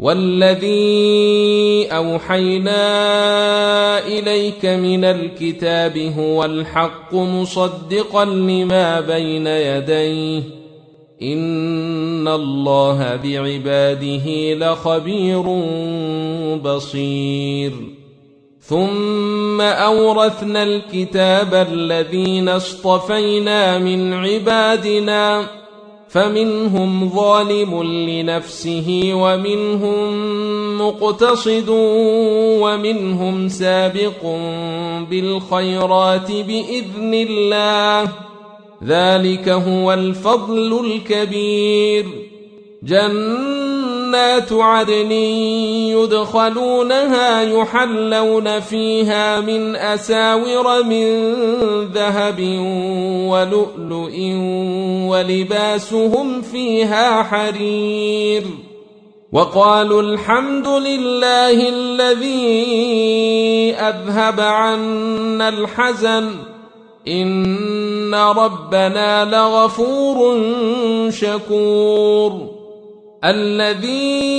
والذي أوحينا إليك من الكتاب هو الحق مصدقا لما بين يديه إن الله بعباده لخبير بصير ثم أورثنا الكتاب الذين اصطفينا من عبادنا فمنهم ظالم لنفسه ومنهم مقتصد ومنهم سابق بالخيرات بإذن الله ذلك هو الفضل الكبير جنات عدن يدخلونها يحلون فيها من أساور من ذهب ولؤلؤ ولباسهم فيها حرير وقالوا الحمد لله الذي أذهب عنا الحزن إن ربنا لغفور شكور الذي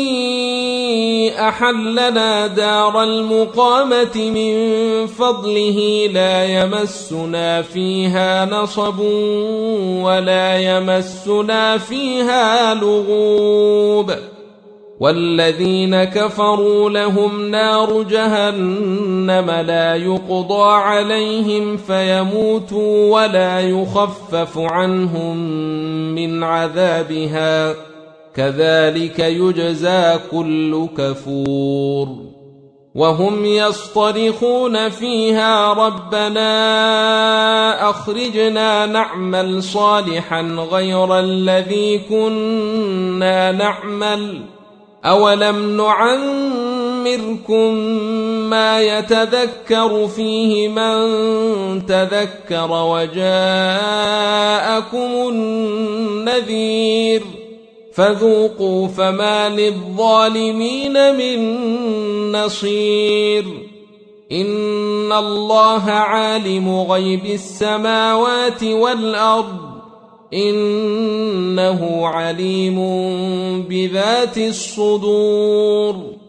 أحلنا دار المقامة من فضله لا يمسنا فيها نصب ولا يمسنا فيها لغوب والذين كفروا لهم نار جهنم لا يقضى عليهم فيموتوا ولا يخفف عنهم من عذابها كذلك يجزى كل كفور وهم يصطرخون فيها ربنا أخرجنا نعمل صالحا غير الذي كنا نعمل أولم نعمركم ما يتذكر فيه من تذكر وجاءكم النذير فذوقوا فما للظالمين من نصير إن الله عالم غيب السماوات والأرض إنه عليم بذات الصدور